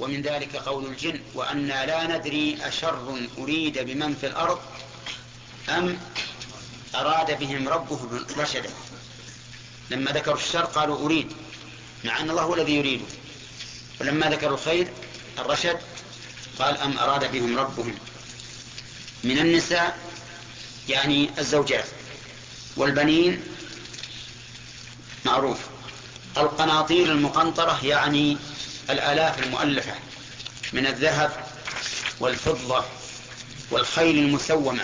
ومن ذلك قول الجن وأنا لا ندري أشر أريد بمن في الأرض أم أراد بهم ربهم رشدا. لما ذكروا الشر قالوا أريد، مع أن الله هو الذي يريده. ولما ذكروا الخير الرشد قال أم أراد بهم ربهم. من النساء يعني الزوجات، والبنين معروف. القناطير المقنطرة يعني الآلاف المؤلفة من الذهب والفضة والخيل المسومة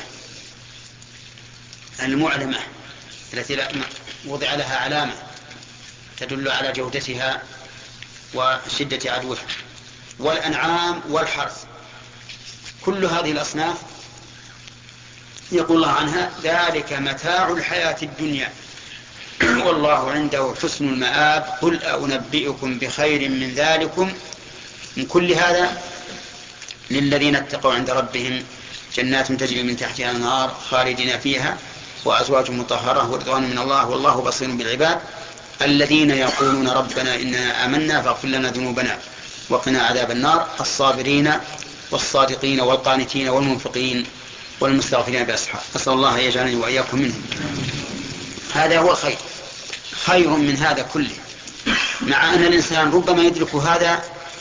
المعلمة التي وضع لها علامة تدل على جودتها وشدة عدوها، والأنعام والحرث. كل هذه الأصناف يقول الله عنها ذلك متاع الحياة الدنيا والله عنده حسن المآب قل أنبئكم بخير من ذلكم من كل هذا للذين اتقوا عند ربهم جنات تجري من تحتها الأنهار خالدين فيها وأزواج مطهرة ورضوان من الله والله بصير بالعباد الذين يقولون ربنا إننا آمنا فاغفر لنا ذنوبنا وقنا عذاب النار الصابرين والصادقين والقانتين والمنفقين والمستغفرين بالأسحار. أسأل الله أن يجعلني وإياكم منهم. هذا هو الخير، خير من هذا كله، مع أن الإنسان ربما يدرك هذا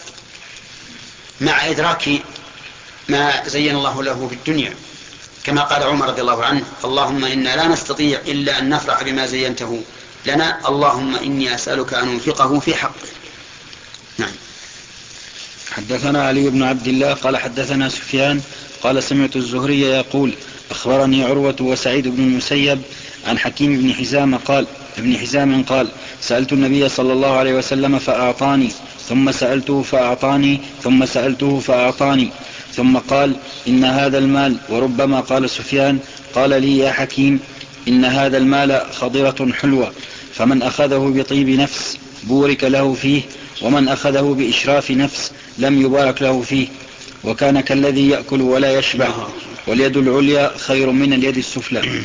مع إدراك ما زين الله له في الدنيا، كما قال عمر رضي الله عنه اللهم إنا لا نستطيع إلا أن نفرح بما زينته لنا اللهم إني أسألك أن أنفقه في حقه. نعم. حدثنا علي بن عبد الله قال حدثنا سفيان قال سمعت الزهري يقول أخبرني عروة وسعيد بن المسيب عن حكيم بن حزام قال سألت النبي صلى الله عليه وسلم فأعطاني ثم سألته فأعطاني ثم سألته فأعطاني ثم قال إن هذا المال. وربما قال سفيان قال لي يا حكيم إن هذا المال خضرة حلوة فمن أخذه بطيب نفس بورك له فيه ومن أخذه بإشراف نفس لم يبارك له فيه وكان كالذي يأكل ولا يشبع واليد العليا خير من اليد السفلى.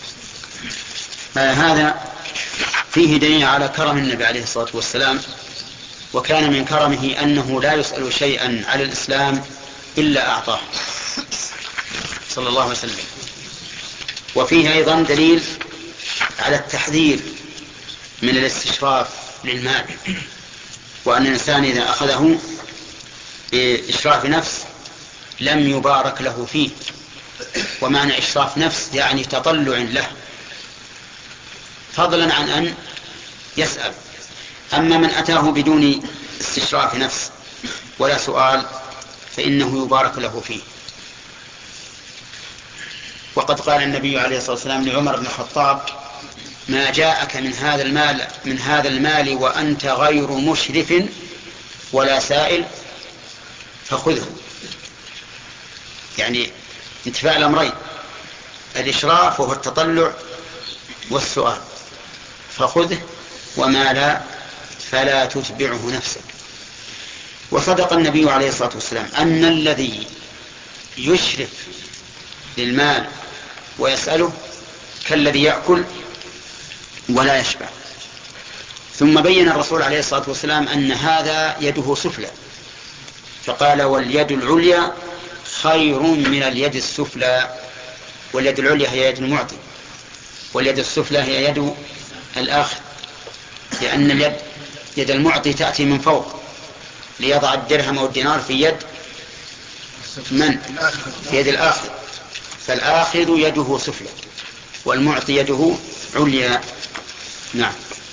هذا فيه دليل على كرم النبي عليه الصلاة والسلام، وكان من كرمه أنه لا يسأل شيئا على الإسلام إلا أعطاه صلى الله عليه وسلم. وفيه أيضا دليل على التحذير من الاستشراف للمال، وأن الإنسان إذا أخذه بإشراف نفس لم يبارك له فيه. ومعنى إشراف نفس يعني تطلع له فضلا عن أن يسأل. أما من أتاه بدون استشراف نفس ولا سؤال فإنه يبارك له فيه. وقد قال النبي عليه الصلاة والسلام لعمر بن الخطاب ما جاءك من هذا المال وأنت غير مشرف ولا سائل فخذه. يعني انتفاء الأمرين، الإشراف وهو التطلع والسؤال، فخذه وما لا فلا تتبعه نفسك. وصدق النبي عليه الصلاة والسلام أن الذي يشرف للمال ويسأله كالذي يأكل ولا يشبع. ثم بين الرسول عليه الصلاة والسلام أن هذا يده سفلى، فقال واليد العليا خير من اليد السفلى. واليد العليا هي يد المعطي واليد السفلى هي يد الآخذ، لأن يد المعطي تأتي من فوق ليضع الدرهم أو الدينار في يد من؟ في يد الآخذ، فالآخذ يده سفلى والمعطي يده عليا. نعم.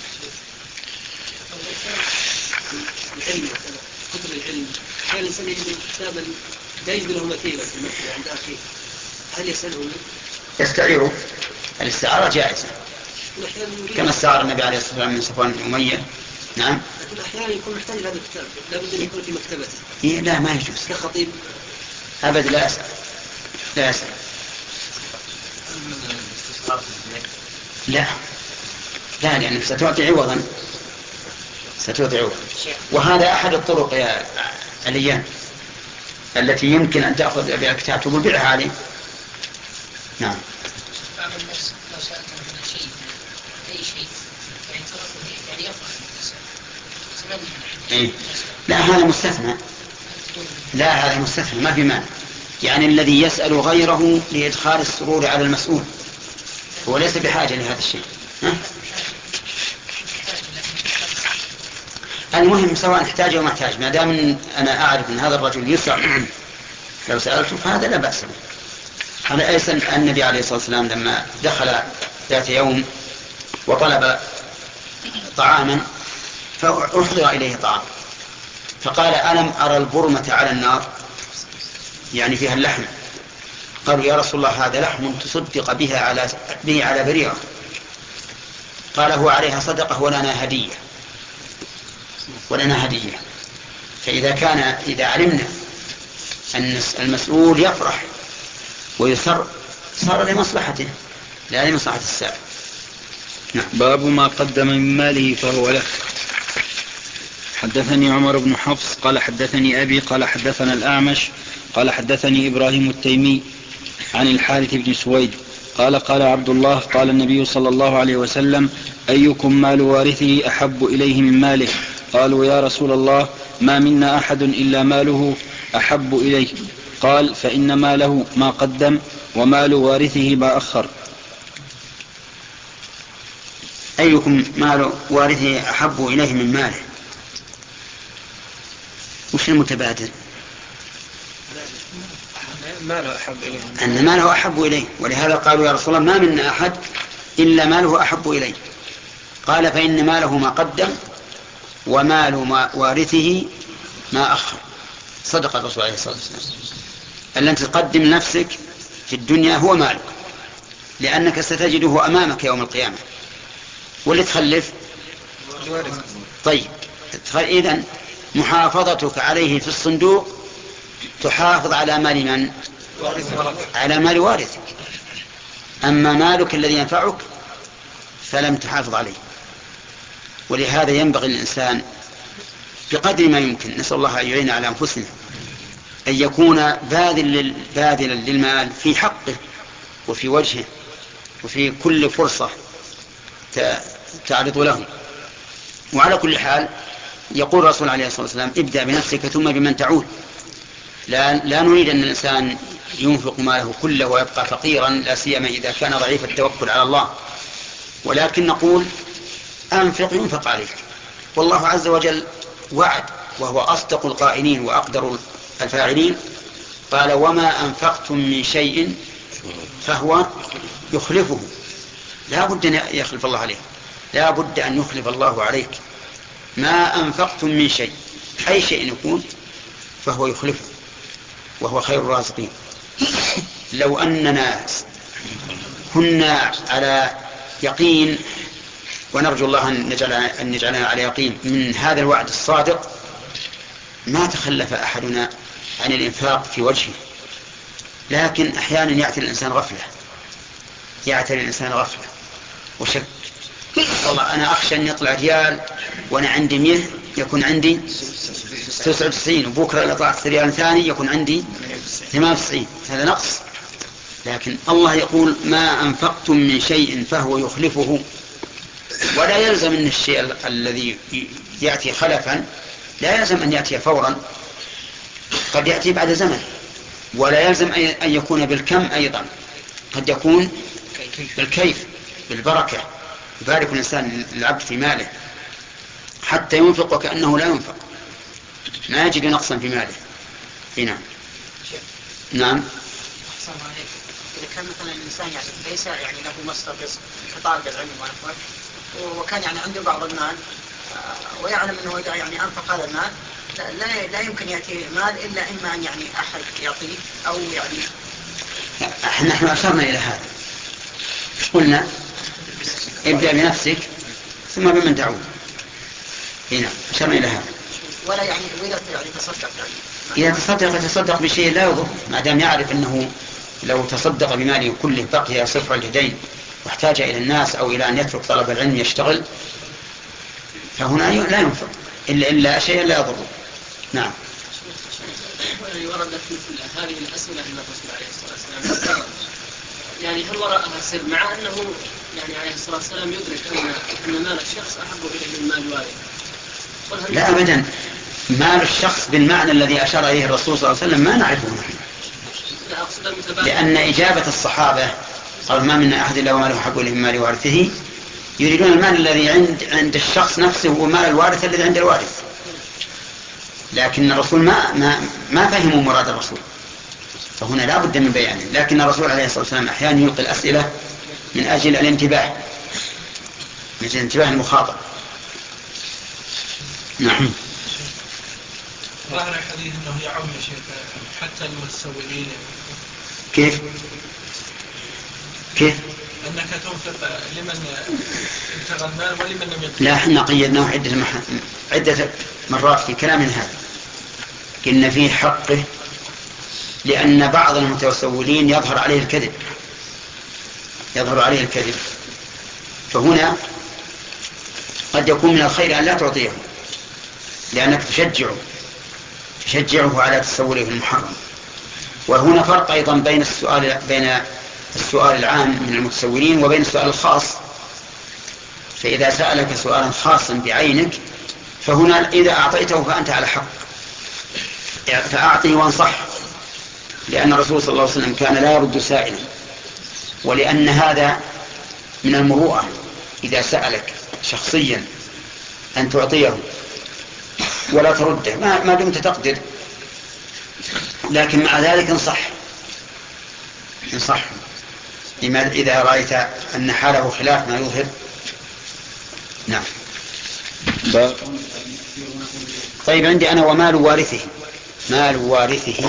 العلم كتب العلم كان الإنسان يجد كتابا لا يجد له مثيلا في المثل عند أخيه، هل يسأله؟ يستعيره. الاستعارة جائزة كما استعار النبي عليه الصلاة والسلام من صفوان بن أمية. نعم. لكن أحيانا يكون محتاج هذا الكتاب لابد أن يكون في مكتبته. إيه لا ما يجوز كخطيب أبد لا أسأل لا لأنك ستعطي عوضا. وهذا أحد الطرق يا عليان التي يمكن أن تأخذ بها كتاب تقول بيعها عليه. نعم. بعض الناس لو سألتم عن شيء أي شيء يعني تركه يعني يفرح لا هذا مستثنى لا، هذا مستثنى ما في مانع. يعني الذي يسأل غيره لإدخال السرور على المسؤول هو ليس بحاجة لهذا الشيء. المهم سواء احتاج أو ما احتاج، ما دام أنا أعرف أن هذا الرجل يسأل لو سألته فهذا لا بأس به. على أيضا النبي عليه الصلاة والسلام لما دخل ذات يوم وطلب طعاما فأحضر إليه طعام فقال: ألم أرى البرمة على النار، يعني فيها اللحم. قالوا: يا رسول الله هذا لحم تصدق به على بريرة. قال: هو عليها صدقة ولنا هدية. إذا علمنا أن المسؤول يفرح ويسر صار لمصلحته لا لمصلحة السائل. نعم. باب ما قدم من ماله فهو له. حدثني عمر بن حفص قال حدثني أبي قال حدثنا الأعمش قال حدثني إبراهيم التيمي عن الحارث بن سويد قال عبد الله قال النبي صلى الله عليه وسلم: أيكم مال وارثه أحب إليه من ماله؟ قالوا: يا رسول الله ما منا أحد إلا ماله أحب إليه. قال: فإن ماله ما قدم ومال وارثه ما أخر. أيكم مال وارثه أحب إليه من ماله؟ وش المتبادل؟ ماله أحب إليه، أن ماله أحب إليه، ولهذا قالوا: يا رسول الله ما منا أحد إلا ماله أحب إليه. قال: فإن ماله ما قدم ومال وارثه ما أخر. صدق الرسول عليه الصلاة والسلام. الذي تقدم نفسك في الدنيا هو مالك، لأنك ستجده أمامك يوم القيامة. واللي تخلف طيب، إذن محافظتك عليه في الصندوق تحافظ على مال من؟ على مال وارثك. أما مالك الذي ينفعك فلم تحافظ عليه. ولهذا ينبغي الإنسان بقدر ما يمكن، نسأل الله أن يعين على أنفسنا، أن يكون باذلا للمال في حقه وفي وجهه وفي كل فرصة تعرض له. وعلى كل حال يقول الرسول عليه الصلاة والسلام: ابدأ بنفسك ثم بمن تعود. لا نريد أن الإنسان ينفق ماله كله ويبقى فقيرا، لا سيما إذا كان ضعيف التوكل على الله، ولكن نقول: أنفق ينفق عليك. والله عز وجل وعد، وهو أصدق القائلين وأقدر الفاعلين، قال: وما أنفقتم من شيء فهو يخلفه. لا بد أن يخلف الله عليه، لا بد أن يخلف الله عليك. ما أنفقتم من شيء، أي شيء يكون، فهو يخلفه وهو خير الرازقين. لو أننا كنا على يقين، ونرجو الله أن نجعلنا على يقين من هذا الوعد الصادق، ما تخلف أحدنا عن الإنفاق في وجهه. لكن أحيانا يأتي الإنسان غفلة وشك. والله أنا أخشى أن يطلع ريال وأنا عندي 100 يكون عندي 99، وبكرة إذا طلعت ريال ثاني يكون عندي 98. هذا نقص. لكن الله يقول: ما أنفقتم من شيء فهو يخلفه. ولا يلزم أن الشيء الذي يأتي خلفا لا يلزم أن يأتي فورا، قد يأتي بعد زمن. ولا يلزم أن يكون بالكم أيضا، قد يكون بالكيف بالبركة. يبارك الإنسان العبد في ماله حتى ينفق وكأنه لا ينفق، ما يجد نقصا في ماله. نعم. إذا كان مثلا الإنسان ليس له مصدر رزق كطالب العلم ونحوه، وكان عنده بعض المال ويعلم أنه إذا أنفق هذا المال لا يمكن يأتي مال إلا إما أن أحد يعطيه أو نحن أشرنا إلى هذا، قلنا: ابدأ بنفسك ثم بمن تعود. هنا أشرنا إلى هذا. ولا وإذا تصدق إذا تصدق بشيء لا يضر، ما دام يعرف أنه لو تصدق بماله كله بقي صفر اليدين واحتاج إلى الناس أو إلى أن يترك طلب العلم يشتغل، فهنا لا ينفق إلا شيء لا يضر. نعم. وردت مثل هذه الأسئلة من الرسول عليه الصلاة والسلام، هل وراءها سر، مع أنه عليه الصلاة والسلام يدرك أن مال الشخص أحب إليه من مال والده؟ لا أبدا، مال الشخص بالمعنى الذي أشار إليه الرسول صلى الله عليه وسلم ما نعرفه نحن، لأن إجابة الصحابة قال ما من أحد إلا وماله حق من مال وارثه، يريدون المال الذي عند الشخص نفسه ومال الوارث الذي عند الوارث، لكن الرسول ما فهموا مراد الرسول، فهنا لا بد من بيانه. لكن الرسول عليه الصلاة والسلام أحيانا يلقي الأسئلة من أجل الانتباه، من أجل انتباه المخاطب. نعم. ظاهر الحديث أنه يعم يا شيخ حتى المتسولين. كيف؟ أنك تنفق لمن ابتغى المال ولمن لم يبتغى. لا، احنا قيدناه عدة مرات في كلامنا هذا، قلنا فيه حقه، لأن بعض المتسولين يظهر عليه الكذب، فهنا قد يكون من الخير أن لا تعطيه، لأنك تشجعه على تسوله المحرم. وهنا فرق أيضا بين السؤال العام من المتسولين وبين السؤال الخاص. فإذا سألك سؤالا خاصا بعينك فهنا إذا أعطيته فأنت على حق، فأعطه وانصح، لأن الرسول صلى الله عليه وسلم كان لا يرد سائلا، ولأن هذا من المروءة إذا سألك شخصيا أن تعطيه ولا ترده ما دمت تقدر، لكن مع ذلك انصح إذا رأيت أن حاله خلاف ما يظهر. نعم. طيب عندي أنا ومال وارثه. مال وارثه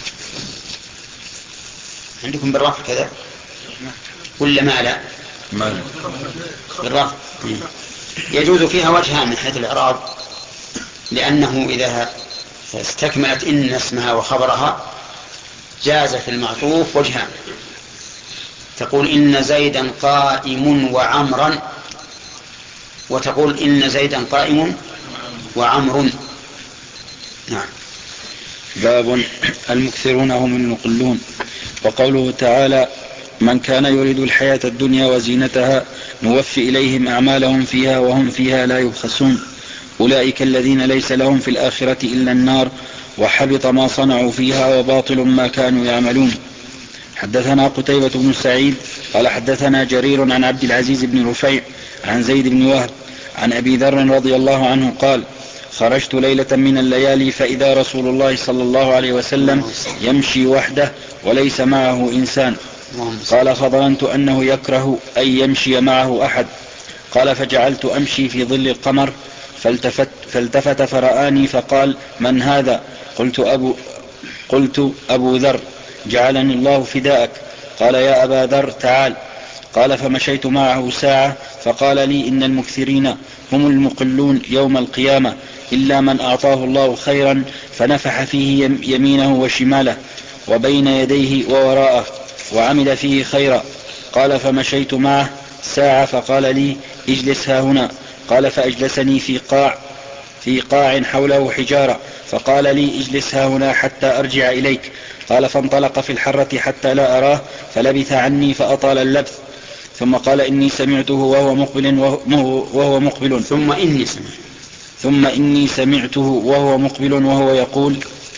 عندكم بالرفع كذا ولا مال بالرفع؟ يجوز فيها وجهان من حيث الإعراب، لأنه إذا استكملت إن اسمها وخبرها جاز في المعطوف وجهان، تقول إن زيدا قائم وعمرا، وتقول إن زيدا قائم وعمر. نعم. باب المكثرون هم المقلون. وقوله تعالى من كان يريد الحياة الدنيا وزينتها نوفي إليهم أعمالهم فيها وهم فيها لا يبخسون أولئك الذين ليس لهم في الآخرة إلا النار وحبط ما صنعوا فيها وباطل ما كانوا يعملون. حدثنا قتيبة بن سعيد قال حدثنا جرير عن عبد العزيز بن رفيع عن زيد بن وهب عن أبي ذر رضي الله عنه قال خرجت ليلة من الليالي فإذا رسول الله صلى الله عليه وسلم يمشي وحده وليس معه إنسان. قال فظننت أنه يكره أن يمشي معه أحد. قال فجعلت أمشي في ظل القمر فالتفت فرآني فقال من هذا؟ قلت أبو ذر جعلني الله فداءك. قال يا أبا ذر تعال. قال فمشيت معه ساعة فقال لي إن المكثرين هم المقلون يوم القيامة إلا من أعطاه الله خيرا فنفح فيه يمينه وشماله وبين يديه ووراءه وعمل فيه خيرا. قال فمشيت معه ساعة فقال لي اجلس ها هنا. قال فأجلسني في قاع حوله حجارة فقال لي اجلس ها هنا حتى أرجع إليك. قال فانطلق في الحرة حتى لا أراه فلبث عني فأطال اللبث ثم قال إني سمعته وهو مقبل ثم إني سمعته وهو مقبل وهو يقول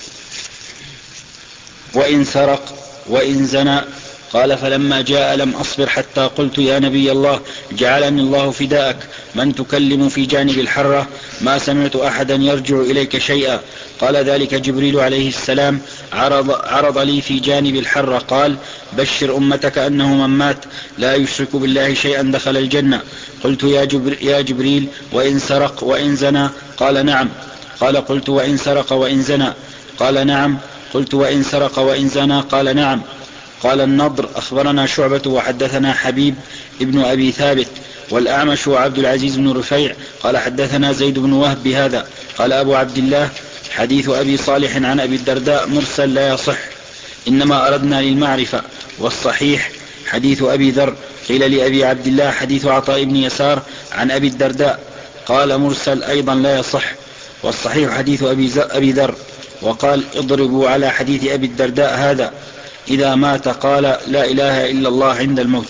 وإن سرق وإن زنى. قال فلما جاء لم أصبر حتى قلت يا نبي الله جعلني الله فداءك من تكلم في جانب الحرة ما سمعت أحدا يرجع إليك شيئا. قال ذلك جبريل عليه السلام عرض لي في جانب الحرة قال بشر أمتك أنه من مات لا يشرك بالله شيئا دخل الجنة. قلت يا جبريل وإن سرق وإن زنى؟ قال نعم. قال قلت وإن سرق وإن زنى؟ قال نعم. قلت وإن سرق وإن زنى؟ قال نعم. قال النضر أخبرنا شعبة وحدثنا حبيب ابن أبي ثابت والأعمش وعبد العزيز بن رفيع قال حدثنا زيد بن وهب بهذا. قال أبو عبد الله حديث أبي صالح عن أبي الدرداء مرسل لا يصح إنما أردنا للمعرفة والصحيح حديث أبي ذر. قيل لأبي عبد الله حديث عطاء بن يسار عن أبي الدرداء قال مرسل أيضا لا يصح والصحيح حديث أبي ذر. وقال اضربوا على حديث أبي الدرداء هذا إذا مات قال لا إله إلا الله عند الموت.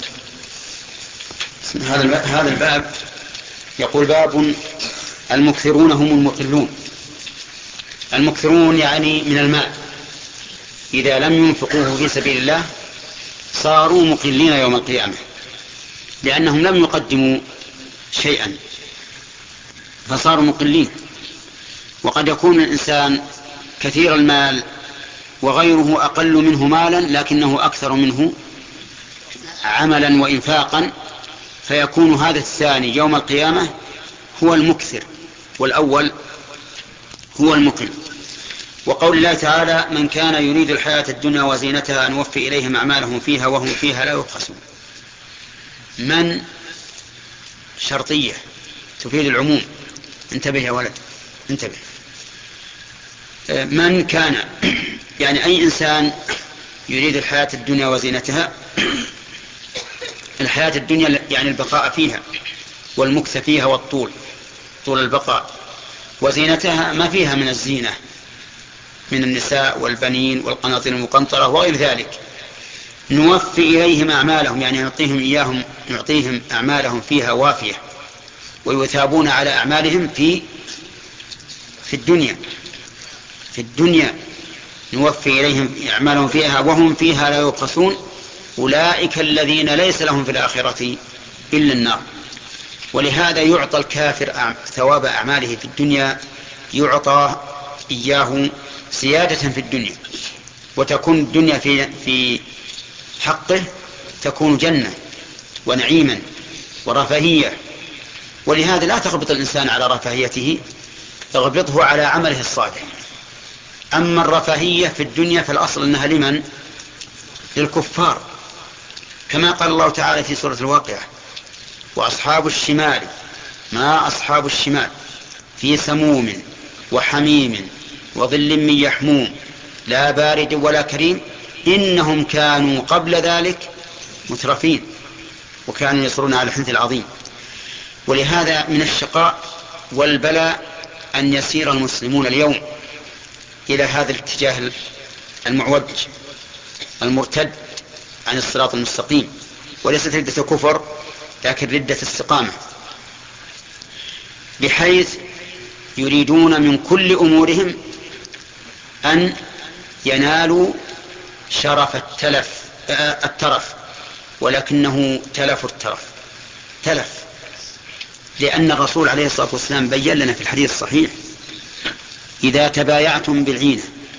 هذا الباب يقول باب المكثرون هم المقلون. المكثرون يعني من المال إذا لم ينفقوه في سبيل الله صاروا مقلين يوم القيامة، لأنهم لم يقدموا شيئا فصاروا مقلين. وقد يكون الإنسان كثير المال وغيره أقل منه مالا لكنه أكثر منه عملا وإنفاقا، فيكون هذا الثاني يوم القيامة هو المكثر والأول هو المقل. وقول الله تعالى: من كان يريد الحياة الدنيا وزينتها نوفي إليهم أعمالهم فيها وهم فيها لا يبخسون. من شرطية تفيد العموم، انتبه يا ولد انتبه. من كان يعني أي إنسان يريد الحياة الدنيا وزينتها. الحياة الدنيا يعني البقاء فيها والمكث فيها والطول، طول البقاء. وزينتها ما فيها من الزينة من النساء والبنين والقناطير المقنطرة وغير ذلك. نوفي إليهم أعمالهم يعني نعطيهم أعمالهم فيها وافية، ويثابون على أعمالهم في الدنيا نوفي إليهم أعمالهم فيها وهم فيها لا يبخسون. أولئك الذين ليس لهم في الآخرة إلا النار. ولهذا يعطى الكافر ثواب أعماله في الدنيا، يعطى إياه زيادة في الدنيا، وتكون الدنيا في حقه تكون جنة ونعيما ورفاهية. ولهذا لا تغبط الإنسان على رفاهيته، تغبطه على عمله الصالح. أما الرفاهية في الدنيا فالأصل أنها لمن؟ للكفار، كما قال الله تعالى في سورة الواقعة: وأصحاب الشمال ما أصحاب الشمال في سموم وحميم وظل من يحموم لا بارد ولا كريم إنهم كانوا قبل ذلك مترفين وكانوا يصرون على الحنث العظيم. ولهذا من الشقاء والبلاء أن يسير المسلمون اليوم إلى هذا الاتجاه المعوج المرتد عن الصراط المستقيم، وليست ردة كفر لكن ردة استقامة، بحيث يريدون من كل أمورهم أن ينالوا شرف الترف، ولكنه تلف الترف تلف. لأن الرسول عليه الصلاة والسلام بيّن لنا في الحديث الصحيح: إذا تبايعتم بالعينة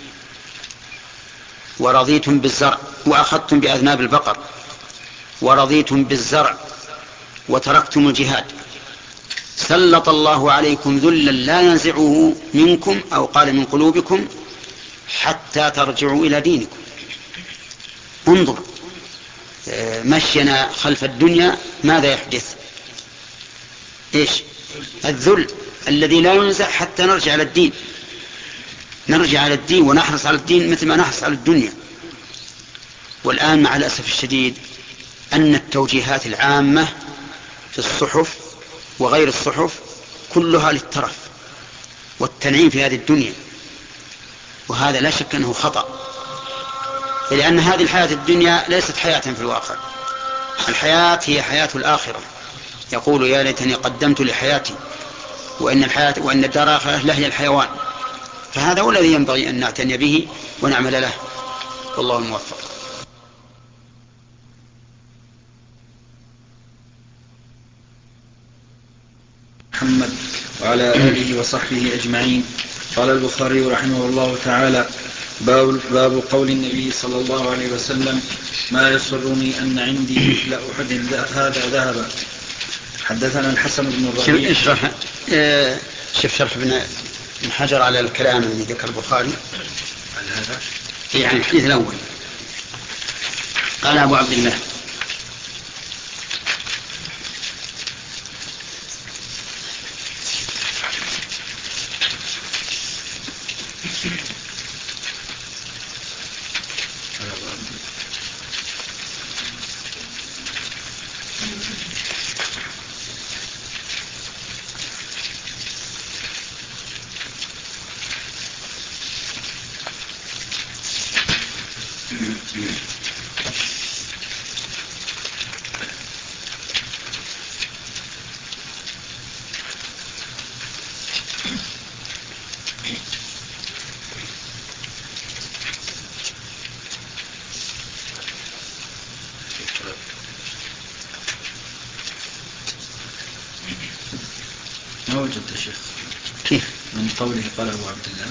ورضيتم بالزرع وأخذتم بأذناب البقر ورضيتم بالزرع وتركتم الجهاد سلط الله عليكم ذلا لا ينزعه منكم أو قال من قلوبكم حتى ترجعوا إلى دينكم. انظر مشينا خلف الدنيا ماذا يحدث؟ إيش؟ الذل الذي لا ينزع حتى نرجع على الدين، نرجع على الدين ونحرص على الدين مثل ما نحرص على الدنيا. والآن مع الأسف الشديد أن التوجيهات العامة في الصحف وغير الصحف كلها للترف والتنعيم في هذه الدنيا، وهذا لا شك أنه خطأ، لأن هذه الحياة الدنيا ليست حياة في الواقع. الحياة هي حياة الآخرة. يقول: يا ليتني قدمت لحياتي وإن الدار الآخرة لهي الحيوان. فهذا هو الذي ينبغي أن نعتني به ونعمل له، والله الموفق. محمد وعلى آله وصحبه أجمعين. قال البخاري رحمه الله تعالى: باب قول النبي صلى الله عليه وسلم: ما يسرني أن عندي مثل أحد هذا ذهبا. حدثنا الحسن بن الربيع. شوف شرح ابن حجر على الكلام الذي ذكر البخاري يعني الحديث الأول. قال أبو عبد الله: ما وجدت يا شيخ. كيف؟ من قوله قال أبو عبد الله.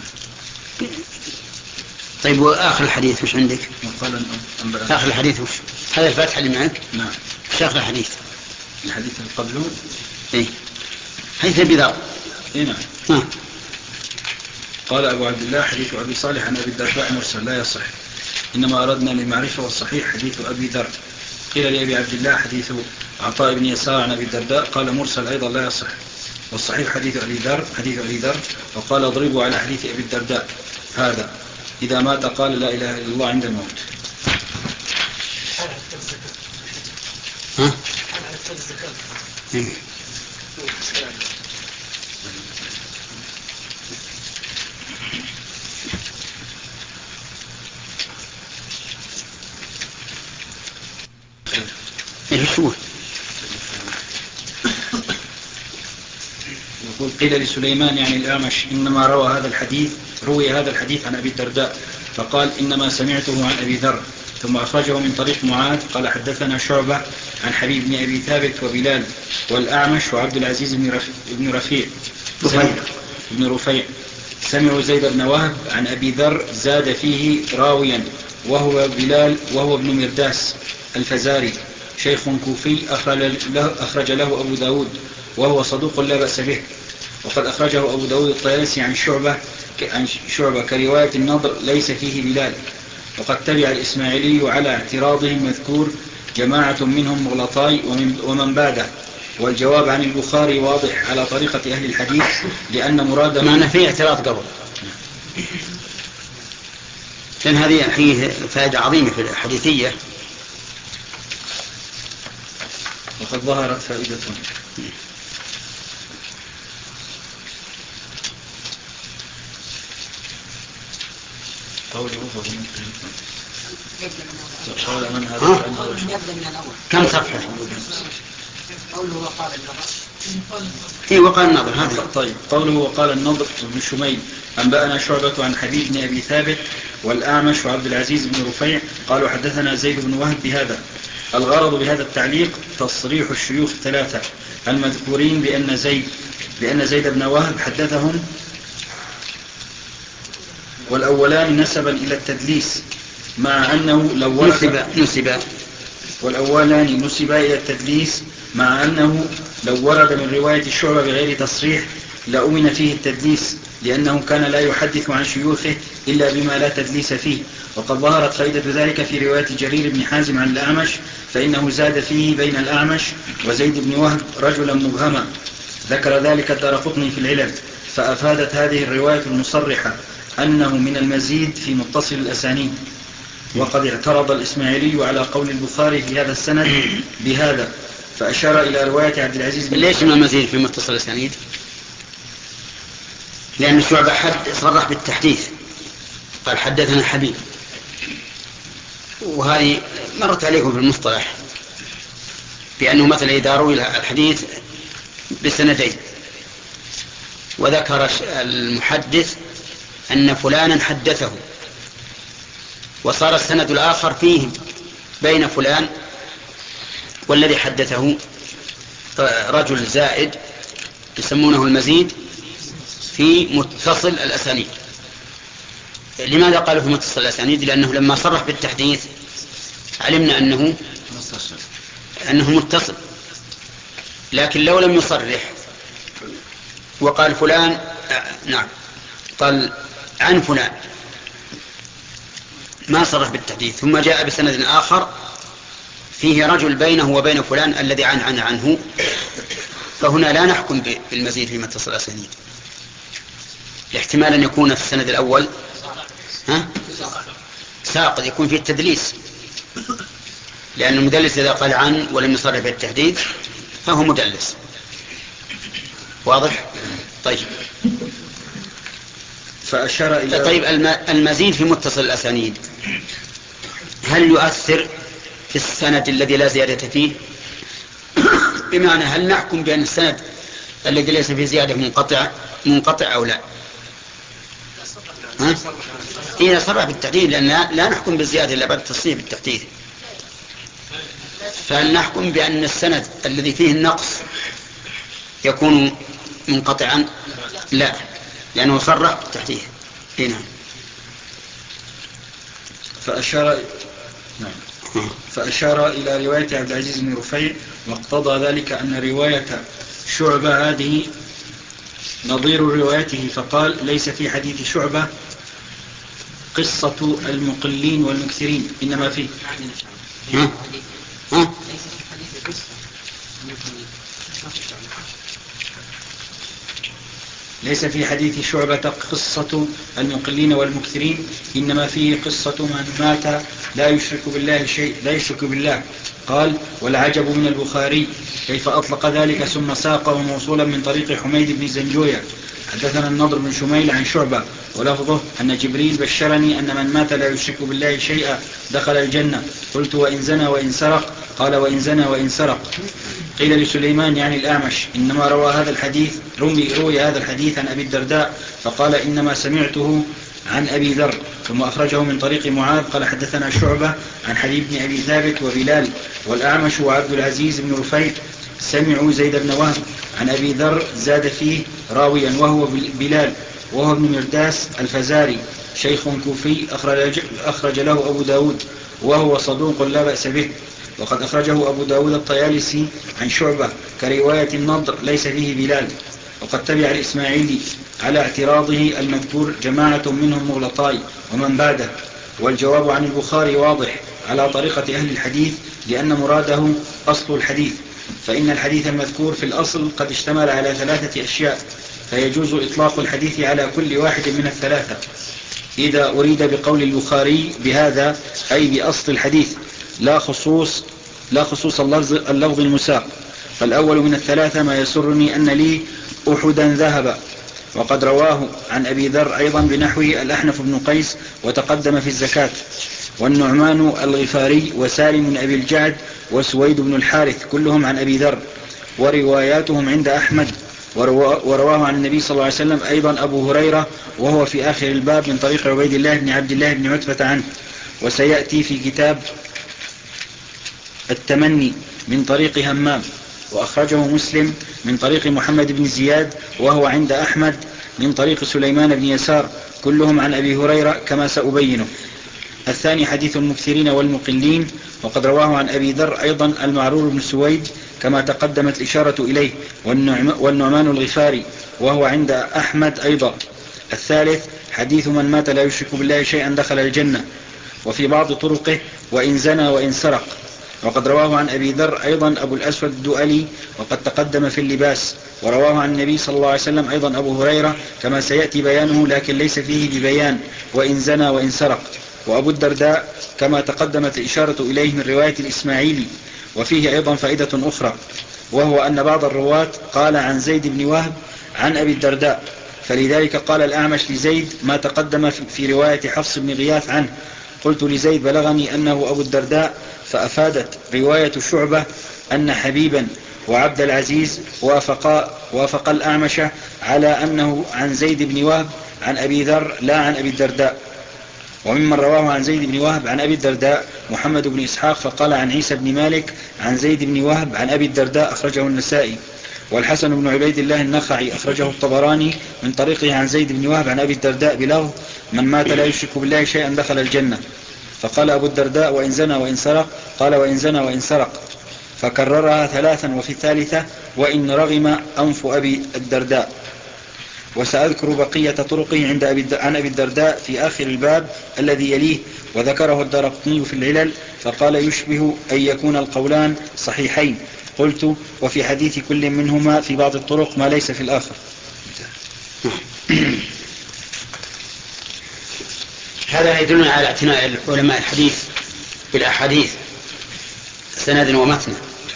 طيب وآخر الحديث وش عندك؟ وقال آخر الحديث وش؟ هذا الفتح اللي معك؟ نعم. وش آخر الحديث؟ الحديث اللي قبله. إيه حديث أبي ذر. إيه نعم. قال أبو عبد الله حديث أبي صالح عن أبي الدرداء مرسل لا يصح، إنما أردنا للمعرفة والصحيح حديث أبي ذر. قيل لأبي عبد الله حديث عطاء بن يسار عن أبي الدرداء قال مرسل أيضا لا يصح، والصحيح حديث أبي ذر وقال اضربوا على حديث أبي الدرداء هذا إذا مات قال لا إله إلا الله عند الموت. يقول قيل لسليمان يعني الأعمش إنما روي هذا الحديث عن أبي الدرداء فقال إنما سمعته عن أبي ذر، ثم أخرجه من طريق معاذ قال حدثنا شعبة عن حبيب بن أبي ثابت وبلال والأعمش وعبد العزيز بن رفيع سمعوا زيد بن وهب عن أبي ذر زاد فيه راويا وهو ابن مرداس الفزاري شيخ كوفي أخرج له أبو داود وهو صدوق لا بأس به، وقد أخرجه أبو داود الطيالسي عن شعبة كرواية النضر ليس فيه بلال، وقد تبع الإسماعيلي على اعتراضه المذكور جماعة منهم مغلطاي ومن بعده، والجواب عن البخاري واضح على طريقة أهل الحديث لأن مراده معنا فيه اعتراض قبل، لأن هذه فيه فائدة عظيمة في الحديثية وقد ظهرت فائدة. كم صفحة؟ قوله وقال النضر. وقال النضر هذا. طيب قوله وقال النضر بن شميل أنبأنا شعبة عن حبيب بن أبي ثابت والأعمش وعبد العزيز بن رفيع قالوا حدثنا زيد بن وهب بهذا. الغرض بهذا التعليق تصريح الشيوخ الثلاثة المذكورين بأن زيد بن وهب حدثهم، والأولان نسبا إلى التدليس مع أنه لو ورد والأولان نسب إلى التدليس مع أنه لو ورد من رواية الشعبة بغير تصريح لأمن فيه التدليس لأنه كان لا يحدث عن شيوخه إلا بما لا تدليس فيه. وقد ظهرت فائدة ذلك في رواية جرير بن حازم عن الأعمش فإنه زاد فيه بين الأعمش وزيد بن وهب رجلا مبهما، ذكر ذلك الدارقطني في العلل، فأفادت هذه الرواية المصرحة أنه من المزيد في متصل الأسانيد. وقد اعترض الإسماعيلي على قول البخاري في هذا السند بهذا فأشار إلى رواية عبد العزيز بن ليش من المزيد في متصل الأسانيد؟ لأن الشعبة صرح بالتحديث قال حدثنا حبيب، وهذه مرت عليكم في المصطلح بأنه مثلا إذا روي الحديث بسندين وذكر المحدث أن فلانا حدثه وصار السند الآخر فيه بين فلان والذي حدثه رجل زائد يسمونه المزيد في متصل الأسانيد. لماذا قالوا في متصل الأسانيد؟ لأنه لما صرح بالتحديث علمنا أنه متصل، لكن لو لم يصرح وقال فلان قال عن فلان ما صرح بالتحديث ثم جاء بسند آخر فيه رجل بينه وبين فلان الذي عنه، فهنا لا نحكم بالمزيد في متصل الأسانيد، الاحتمال أن يكون في السند الأول ساقط يكون فيه التدليس، لأن المدلس إذا قال عن ولم يصرح بالتحديد فهو مدلس. واضح؟ طيب فأشار إلى طيب المزيد في متصل الأسانيد هل يؤثر في السند الذي لا زيادة فيه؟ بمعنى هل نحكم بأن السند الذي ليس فيه زيادة منقطع أو لا؟ إذا صرح بالتحديد، لأن لا نحكم بالزيادة إلا بعد التصريح بالتحديد، فهل نحكم بأن السند الذي فيه النقص يكون منقطعا؟ لا، لأنه صرح تحتيه. هنا فأشار إلى رواية عبد العزيز بن رفيع، واقتضى ذلك أن رواية شعبة هذه نظير روايته، فقال: ليس في حديث شعبة قصة المقلين والمكثرين، إنما فيه ليس في حديث شعبة قصة المقلين والمكثرين، إنما فيه قصة من مات لا يشرك بالله. قال: والعجب من البخاري كيف أطلق ذلك ثم ساقه موصولا من طريق حميد بن زنجوية. حدثنا النضر بن شميل عن شعبة ولفظه أن جبريل بشرني أن من مات لا يشرك بالله شيئا دخل الجنة. قلت: وإن زنى وإن سرق؟ قال: وإن زنى وإن سرق. قيل لسليمان يعني الأعمش: إنما روي هذا الحديث عن أبي الدرداء، فقال: إنما سمعته عن أبي ذر. ثم أخرجه من طريق معاذ قال: حدثنا شعبة عن حبيب بن أبي ثابت وبلال والأعمش وعبد العزيز بن رفيع سمعوا زيد بن وهب عن أبي ذر زاد فيه راويا وهو بلال، وهو ابن مرداس الفزاري، شيخ كوفي أخرج له أبو داود، وهو صدوق لا بأس به. وقد أخرجه أبو داود الطيالسي عن شعبة كرواية النضر ليس فيه بلال. وقد تبع الإسماعيلي على اعتراضه المذكور جماعة منهم مغلطاي ومن بعده. والجواب عن البخاري واضح على طريقة أهل الحديث، لأن مراده أصل الحديث، فإن الحديث المذكور في الأصل قد اشتمل على 3 أشياء، فيجوز إطلاق الحديث على كل واحد من ال3 إذا أريد بقول البخاري بهذا أي بأصل الحديث، لا خصوص اللفظ المساق. فالأول من ال3 ما يسرني أن لي أحدا ذهب، وقد رواه عن أبي ذر أيضا بنحوه الأحنف بن قيس وتقدم في الزكاة، والنعمان الغفاري وسالم بن أبي الجعد وسويد بن الحارث كلهم عن أبي ذر، ورواياتهم عند أحمد. ورواه عن النبي صلى الله عليه وسلم أيضا أبو هريرة، وهو في آخر الباب من طريق عبيد الله بن عبد الله بن عتبة عنه، وسيأتي في كتاب التمني من طريق همام. وأخرجه مسلم من طريق محمد بن زياد، وهو عند أحمد من طريق سليمان بن يسار، كلهم عن أبي هريرة كما سأبينه. الثاني حديث المكثرين والمقلين، وقد رواه عن أبي ذر أيضا المعرور بن سويد كما تقدمت الإشارة إليه، والنعمان الغفاري، وهو عند أحمد أيضا. الثالث حديث من مات لا يشرك بالله شيئا دخل الجنة، وفي بعض طرقه وإن زنى وإن سرق. وقد رواه عن أبي ذر أيضا أبو الأسود الدؤلي، وقد تقدم في اللباس. ورواه عن النبي صلى الله عليه وسلم أيضا أبو هريرة كما سيأتي بيانه، لكن ليس فيه ببيان وإن زنى وإن سرق. وأبو الدرداء كما تقدمت الإشارة إليه من رواية الإسماعيلي. وفيه أيضا فائدة أخرى، وهو أن بعض الرواة قال عن زيد بن وهب عن أبي الدرداء، فلذلك قال الأعمش لزيد ما تقدم في رواية حفص بن غياث عنه. قلت لزيد: بلغني أنه أبو الدرداء. فأفادت رواية شعبة أن حبيبا وعبد العزيز وافق الأعمش على أنه عن زيد بن وهب عن أبي ذر لا عن أبي الدرداء. وممن رواه عن زيد بن وهب عن أبي الدرداء محمد بن إسحاق، فقال عن عيسى بن مالك عن زيد بن وهب عن أبي الدرداء، أخرجه النسائي. والحسن بن عبيد الله النخعي أخرجه الطبراني من طريقه عن زيد بن وهب عن أبي الدرداء بلفظ: من مات لا يشرك بالله شيئا دخل الجنة. فقال أبو الدرداء: وإن زنى وإن سرق؟ قال: وإن زنى وإن سرق. فكررها 3، وفي الثالثة: وإن رغم أنف أبي الدرداء. وسأذكر بقية طرقه عن أبي الدرداء في آخر الباب الذي يليه. وذكره الدارقطني في العلل، فقال: يشبه أن يكون القولان صحيحين. قلت: وفي حديث كل منهما في بعض الطرق ما ليس في الآخر. هذا يدلنا على اعتناء علماء الحديث بالأحاديث سند ومتن،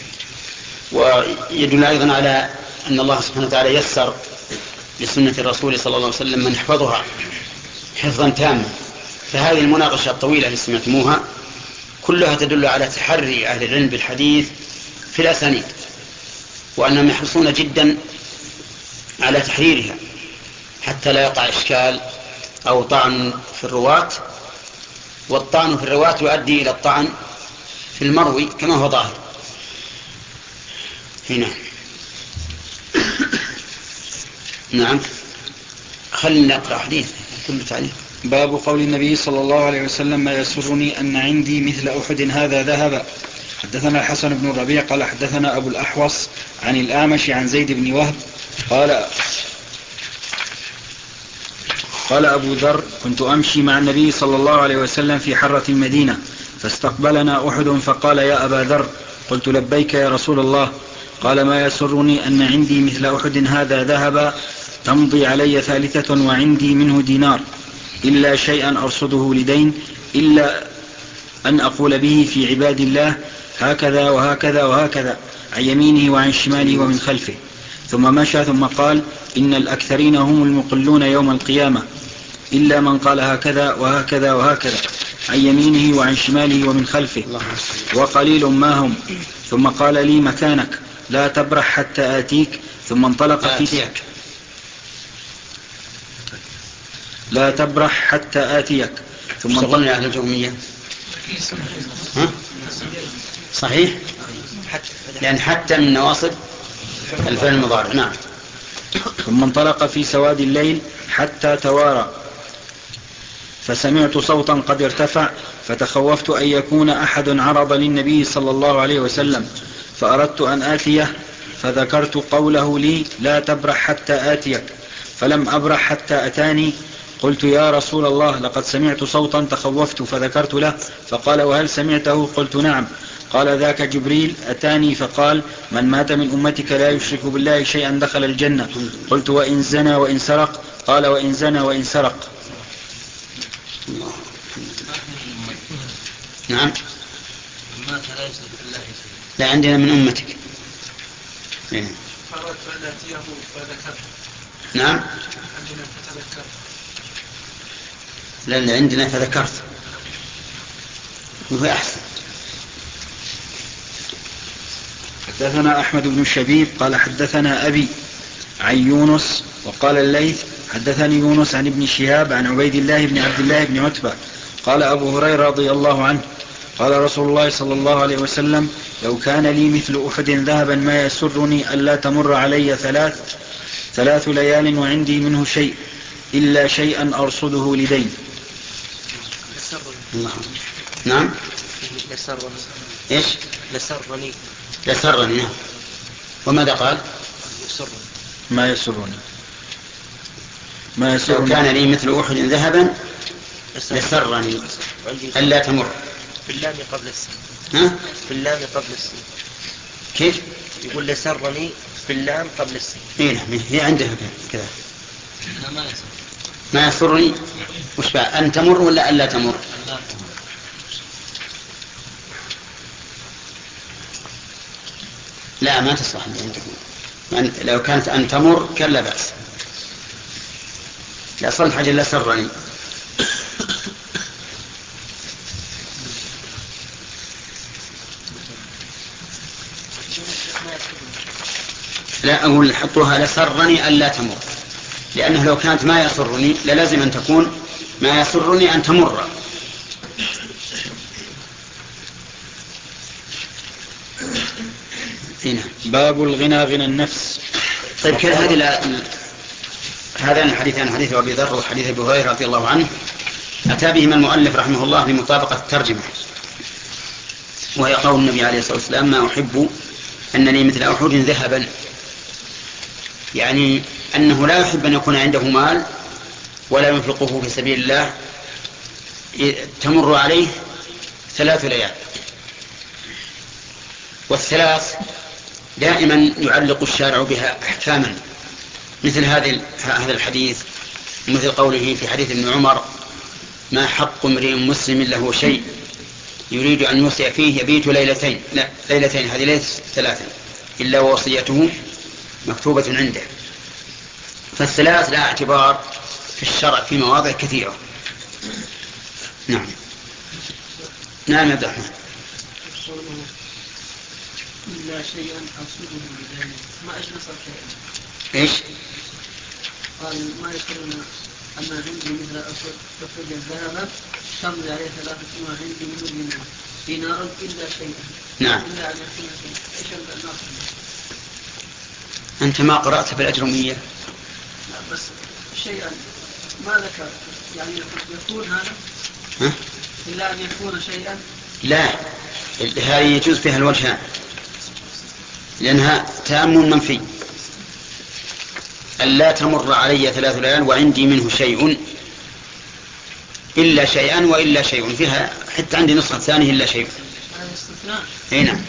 ويدل أيضا على أن الله سبحانه وتعالى يسر لسنة الرسول صلى الله عليه وسلم من يحفظها حفظا تاما. فهذه المناقشة الطويلة التي سمعتموها كلها تدل على تحري أهل العلم بالحديث في الأسانيد، وأنهم يحرصون جدا على تحريرها حتى لا يقع إشكال أو طعن في الرواة، والطعن في الرواة يؤدي إلى الطعن في المروي كما هو ظاهر هنا. نعم. خلينا نقرأ حديث كل تعليق. باب قول النبي صلى الله عليه وسلم: ما يسرني أن عندي مثل أحد هذا ذهب. حدثنا الحسن بن الربيع قال حدثنا أبو الأحوص عن الأعمش عن زيد بن وهب قال أبو ذر: كنت أمشي مع النبي صلى الله عليه وسلم في حرة المدينة فاستقبلنا أحد فقال: يا أبا ذر. قلت: لبيك يا رسول الله. قال: ما يسرني أن عندي مثل أحد هذا ذهب تمضي علي ثالثة وعندي منه دينار إلا شيئا أرصده لدين إلا أن أقول به في عباد الله هكذا وهكذا وهكذا عن يمينه وعن شماله ومن خلفه. ثم مشى ثم قال: إن الأكثرين هم المقلون يوم القيامة إلا من قال هكذا وهكذا وهكذا عن يمينه وعن شماله ومن خلفه وقليل ما هم. ثم قال لي: مكانك لا تبرح حتى آتيك. ثم انطلق في لا تبرح حتى آتيك. ثم انطلق أهل الجومية. صحيح، لأن حتى من نواصب الفعل المضارع. نعم. ثم انطلق في سواد الليل حتى توارى فسمعت صوتا قد ارتفع فتخوفت أن يكون أحد عرض للنبي صلى الله عليه وسلم فأردت أن آتيه فذكرت قوله لي: لا تبرح حتى آتيك. فلم أبرح حتى أتاني. قلت: يا رسول الله، لقد سمعت صوتا تخوفت. فذكرت له فقال: وهل سمعته؟ قلت: نعم. قال: ذاك جبريل أتاني فقال: من مات من أمتك لا يشرك بالله شيئا دخل الجنة. قلت: وإن زنى وإن سرق؟ قال: وإن زنى وإن سرق. نعم. لا عندنا من أمتك. نعم. لا عندنا فذكرت وهو أحسن. حدثنا أحمد بن الشبيب قال حدثنا أبي عن يونس وقال الليث حدثني يونس عن ابن شهاب عن عبيد الله بن عبد الله بن عتبة قال أبو هريرة رضي الله عنه قال رسول الله صلى الله عليه وسلم: لو كان لي مثل أحد ذهبا ما يسرني ألا تمر علي ثلاث ليال وعندي منه شيء إلا شيئا أرصده لدين. نعم. إيش؟ لسرني. نعم. وماذا قال؟ ما يسرني. لو كان لي مثل أحد ذهبا لسرني ألا تمر. في اللام قبل السين. ها؟ في اللام قبل السين. كيف؟ يقول لسرني في اللام قبل السين. إيه هي عندها كذا. ما يسرني وش بقى؟ أن تمر ولا ألا تمر؟ لا ما تصلح عندكم. يعني لو كانت أن تمر كان لا بأس. لا صلح حاجة لا سرني. لا أقول حطوها لسرني ألا تمر، لأنه لو كانت ما يسرني للازم أن تكون ما يسرني أن تمر. هنا. باب الغنى غنى النفس. طيب كان هذان الحديثان، حديث أبي ذر وحديث أبي هريرة رضي الله عنه، أتى بهما المؤلف رحمه الله بمطابقة الترجمة، وهي قول النبي عليه الصلاة والسلام: ما أحب أن لي مثل أحد ذهبا، يعني أنه لا يحب أن يكون عنده مال ولا ينفقه في سبيل الله تمر عليه 3 ليال. والثلاث دائما يعلق الشارع بها أحكاما، مثل هذا الحديث، مثل قوله في حديث ابن عمر: ما حق امرئ مسلم له شيء يريد أن يوصي فيه يبيت ليلتين، لا ليلتين، هذه ليست 3 إلا ووصيته مكتوبة عنده. فالثلاث لا اعتبار في الشرع في مواضع كثيرة. نعم. نعم يا عبد الرحمن. إلا شيئا أصوده بدانه، ما أشنصر شيئا. إيش؟ قال: ما يسرنا أما عندي مثل أفرج الذهب تمضي عليه 3 وعندي منه دينار إلا شيئا. نعم. إلا أن يكون شيئا. إيش الناقص؟ أنت ما قرأت بالأجرمية؟ بس شيئا ما ذكر يعني يكون هذا إلا أن يكون شيئا. لا، هذه يجوز فيها الوجهان لأنها تأمل منفي. ألا تمر علي 3 ليال وعندي منه شيء إلا شيئا وإلا شيء، فيها حتى عندي نسخة ثانية إلا شيء. أي نعم.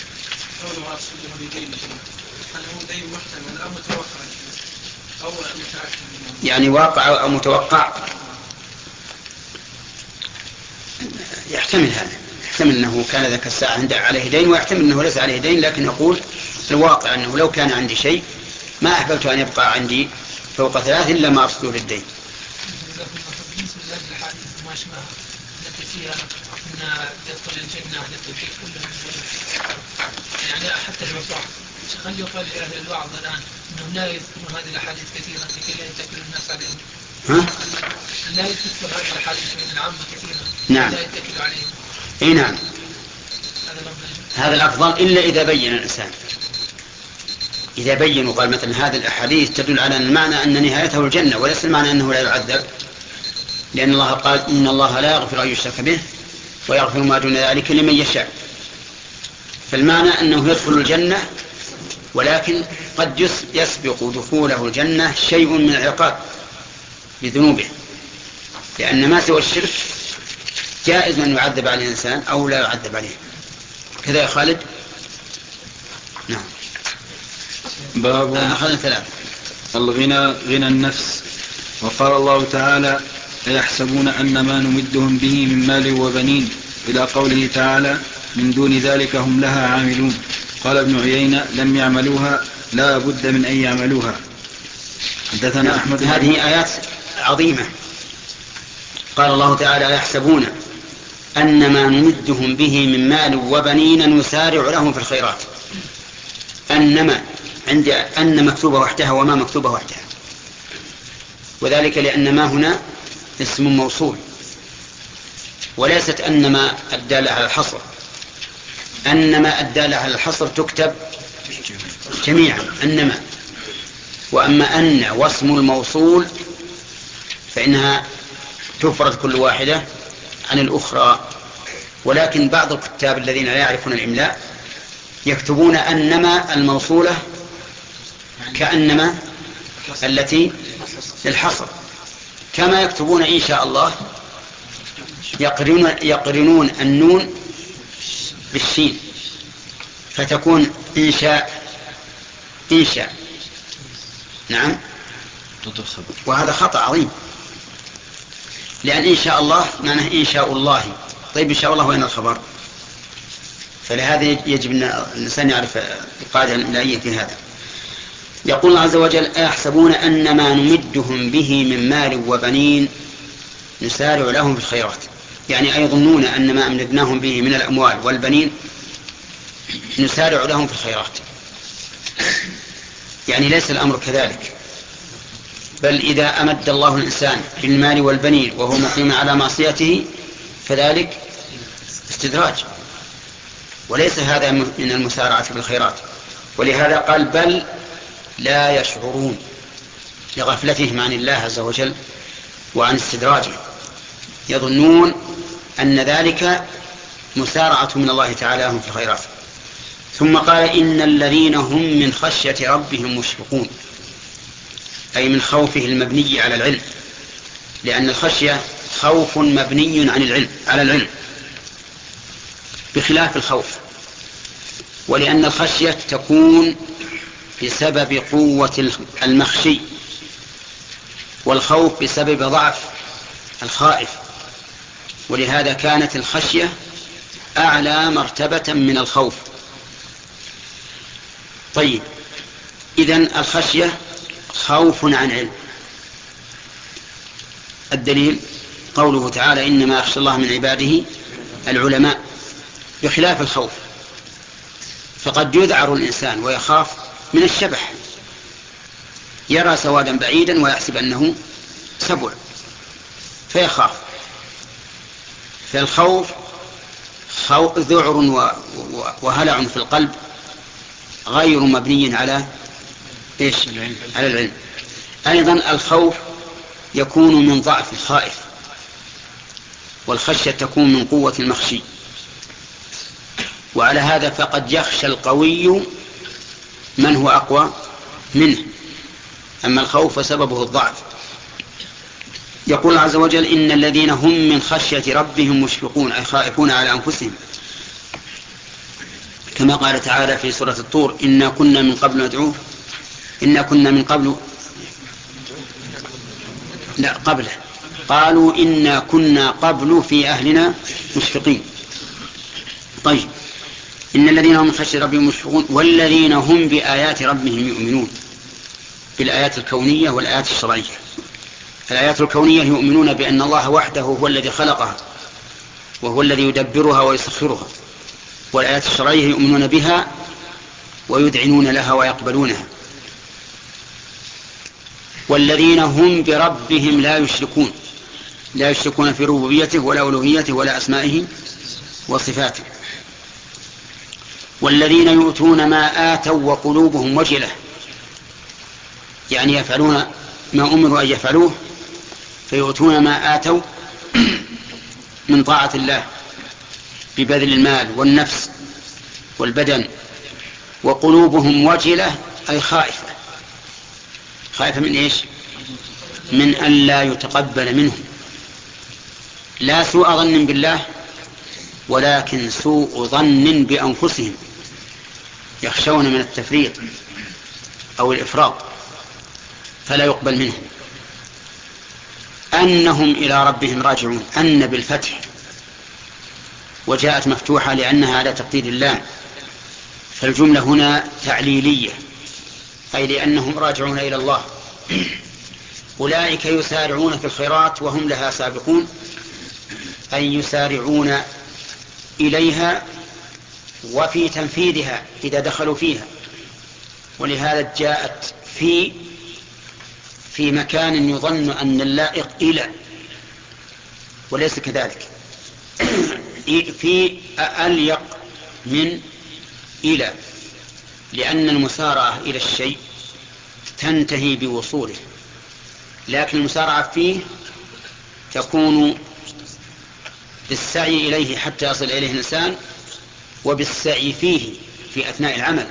يعني واقع أو متوقع، يحتمل هذا، يحتمل أنه كان ذاك الساعة عنده عليه دين، ويحتمل أنه ليس عليه دين، لكن يقول الواقع أنه لو كان عندي شيء ما أحببت أن يبقى عندي فوق 3 إلا ما أرسله للدين. بالنسبة لهذه الحديث ما شبهها التي فيها أن يدخل الجنة للتوحيد كلها، يعني حتى الوفاء، هل يقال لأهل الوعظ الآن أنهم لا يذكرون هذه الأحاديث كثيرا لكي لا يتكل الناس عليهم؟ لا يذكر هذه الأحاديث من العامة كثيرا. نعم. لا يتكل عليهم. أي نعم. هذا الأفضل إلا إذا بين الإنسان، إذا بين وقال مثلا هذه الأحاديث تدل على المعنى أن نهايته الجنة وليس المعنى أنه لا يعذب، لأن الله قال إن الله لا يغفر أن يشرك به ويغفر ما دون ذلك لمن يشاء. فالمعنى أنه يدخل الجنة، ولكن قد يسبق دخوله الجنة شيء من العقاب بذنوبه، لأن ما سوى الشرك جائز أن يعذب عليه الإنسان أو لا يعذب عليه. كذا يا خالد؟ نعم. باب أخذنا 3. الغنى غنى النفس. وقال الله تعالى أيحسبون أن ما نمدهم به من مال وبنين إلى قوله تعالى من دون ذلك هم لها عاملون. قال ابن عيينة لم يعملوها لا بد من أن يعملوها. حدثنا أحمد. هذه آيات عظيمة. قال الله تعالى يحسبون أن ما نمدهم به من مال وبنين نسارع لهم في الخيرات. أنما عند أن مكتوبة وحدها وما مكتوبة وحدها، وذلك لأن ما هنا اسم موصول وليست أنما الدالة على الحصر. أنما الدالة على الحصر تكتب جميعا أنما، وأما أن واسم الموصول فإنها تفرد كل واحدة عن الأخرى. ولكن بعض الكتاب الذين لا يعرفون الإملاء يكتبون أنما الموصولة كأنما التي للحصر، كما يكتبون إن شاء الله يقرنون النون بالشين فتكون إنشاء. نعم. وهذا خطأ عظيم، لأن إن شاء الله معناه إن شاء الله. طيب إن شاء الله وين الخبر؟ فلهذا يجب أن الإنسان يعرف القاعدة الإملائية في هذا. يقول الله عز وجل أيحسبون أن ما نمدهم به من مال وبنين نسارع لهم في الخيرات، يعني أيظنون أن ما أمددناهم به من الأموال والبنين نسارع لهم في الخيرات. يعني ليس الأمر كذلك، بل إذا أمد الله الإنسان بالمال والبنين وهو مقيم على معصيته فذلك استدراج، وليس هذا من المسارعة بالخيرات. ولهذا قال بل لا يشعرون، لغفلتهم عن الله عز وجل وعن استدراجه، يظنون أن ذلك مسارعة من الله تعالى هم في الخيرات. ثم قال إن الذين هم من خشية ربهم مشفقون، أي من خوفه المبني على العلم، لأن الخشية خوف مبني على العلم بخلاف الخوف. ولأن الخشية تكون بسبب قوة المخشي، والخوف بسبب ضعف الخائف، ولهذا كانت الخشية أعلى مرتبة من الخوف. طيب، إذن الخشية خوف عن علم. الدليل قوله تعالى إنما يخشى الله من عباده العلماء، بخلاف الخوف. فقد يذعر الإنسان ويخاف من الشبح، يرى سوادا بعيدا ويحسب أنه سبع فيخاف. فالخوف ذعر وهلع في القلب غير مبني على على العلم. أيضا الخوف يكون من ضعف الخائف، والخشية تكون من قوة المخشي. وعلى هذا فقد يخشى القوي من هو أقوى منه، أما الخوف فسببه الضعف. يقول عز وجل: إن الذين هم من خشية ربهم مشفقون، أي خائفون على أنفسهم، كما قال تعالى في سورة الطور: إنا كنا من قبل ندعوه، إنا كنا من قبل، لا قبله، قالوا إنا كنا قبل في أهلنا مشفقين. طيب، إن الذين هم من خشية ربهم مشفقون والذين هم بآيات ربهم يؤمنون، بالآيات الكونية والآيات الشرعية. الآيات الكونية يؤمنون بأن الله وحده هو الذي خلقها وهو الذي يدبرها ويسخرها، والآيات الشرعية يؤمنون بها ويدعنون لها ويقبلونها. والذين هم بربهم لا يشركون، لا يشركون في ربوبيته ولا ألوهيته ولا أسمائه وصفاته. والذين يؤتون ما آتوا وقلوبهم وجلة، يعني يفعلون ما أمروا أن يفعلوه، فيؤتون ما آتوا من طاعة الله ببذل المال والنفس والبدن، وقلوبهم وجلة أي خائفة. خائفة من إيش؟ من أن لا يتقبل منهم، لا سوء ظن بالله ولكن سوء ظن بأنفسهم، يخشون من التفريط أو الإفراط فلا يقبل منهم. أنهم إلى ربهم راجعون، أن بالفتح، وجاءت مفتوحة لأنها على تقدير اللام، فالجملة هنا تعليلية، أي لأنهم راجعون إلى الله. أولئك يسارعون في الخيرات وهم لها سابقون، أي يسارعون إليها وفي تنفيذها إذا دخلوا فيها. ولهذا جاءت في مكان يظن أن اللائق إلى، وليس كذلك، في أليق من إلى، لأن المسارعة إلى الشيء تنتهي بوصوله، لكن المسارعة فيه تكون بالسعي إليه حتى يصل إليه الإنسان، وبالسعي فيه في أثناء العمل،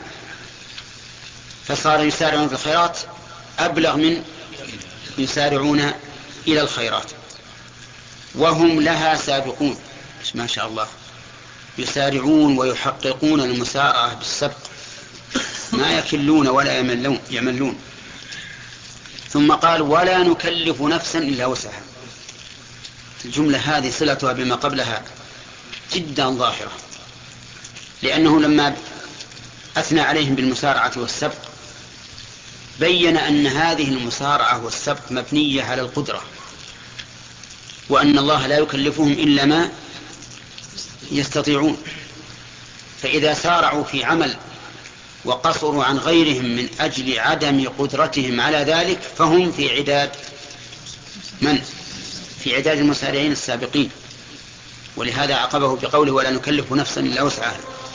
فصار يسارعون في الخيرات أبلغ من يسارعون إلى الخيرات. وهم لها سابقون، ما شاء الله، يسارعون ويحققون المسارعة بالسبق، ما يكلون ولا يملون. ثم قال: ولا نكلف نفسا إلا وسعها. الجملة هذه صلتها بما قبلها جدا ظاهرة، لأنه لما أثنى عليهم بالمسارعة والسبق بين أن هذه المسارعة والسبق مبنية على القدرة، وأن الله لا يكلفهم إلا ما يستطيعون. فإذا سارعوا في عمل وقصروا عن غيرهم من أجل عدم قدرتهم على ذلك فهم في عداد من؟ في عداد المسارعين السابقين. ولهذا عقبه بقوله: ولا نكلف نفسا إلا وسعها.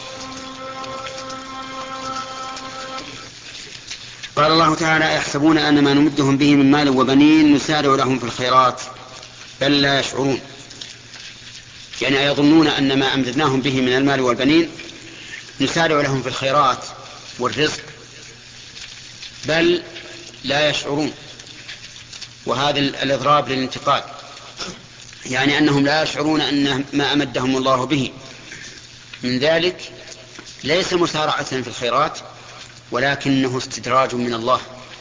قال الله تعالى: يحسبون أن ما نمدهم به من مال وبنين نسارع لهم في الخيرات بل لا يشعرون، يعني يظنون أن ما أمددناهم به من المال والبنين نسارع لهم في الخيرات والرزق، بل لا يشعرون. وهذا الإضراب للانتقال، يعني أنهم لا يشعرون أن ما أمدهم الله به من ذلك ليس مسارعة في الخيرات، ولكنه استدراج من الله،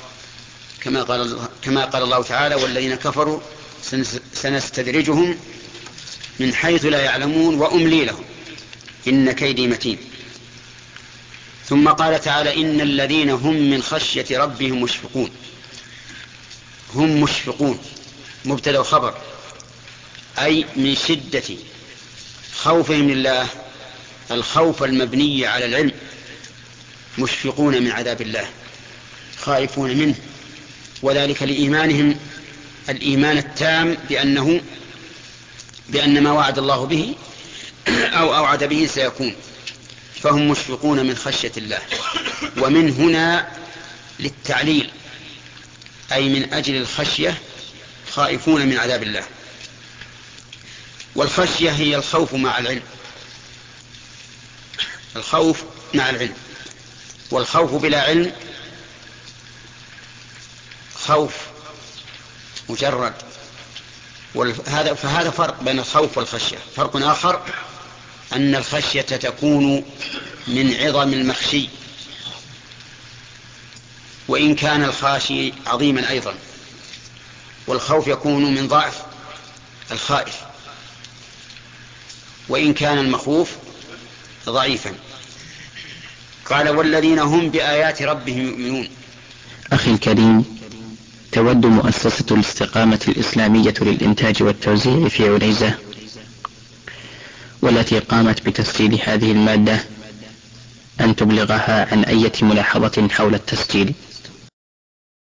كما قال الله تعالى: والذين كفروا سنستدرجهم من حيث لا يعلمون وأملي لهم إن كيدي متين. ثم قال تعالى: إن الذين هم من خشية ربهم مشفقون. هم مشفقون مبتدأ وخبر، أي من شدة خوفهم لله، الخوف المبني على العلم، مشفقون من عذاب الله، خائفون منه، وذلك لإيمانهم الإيمان التام بأن ما وعد الله به أو أوعد به سيكون، فهم مشفقون من خشية الله. ومن هنا للتعليل، أي من أجل الخشية خائفون من عذاب الله. والخشية هي الخوف مع العلم، الخوف مع العلم. والخوف بلا علم خوف مجرد. فهذا فرق بين الخوف والخشية. فرق آخر أن الخشية تكون من عظم المخشي، وإن كان الخاشي عظيما أيضا، والخوف يكون من ضعف الخائف وإن كان المخوف ضعيفا. قال والذين هم بآيات ربهم يؤمنون. أخي الكريم، تود مؤسسة الاستقامة الإسلامية للإنتاج والتوزيع في عنيزة، والتي قامت بتسجيل هذه المادة، أن تبلغها عن أي ملاحظة حول التسجيل.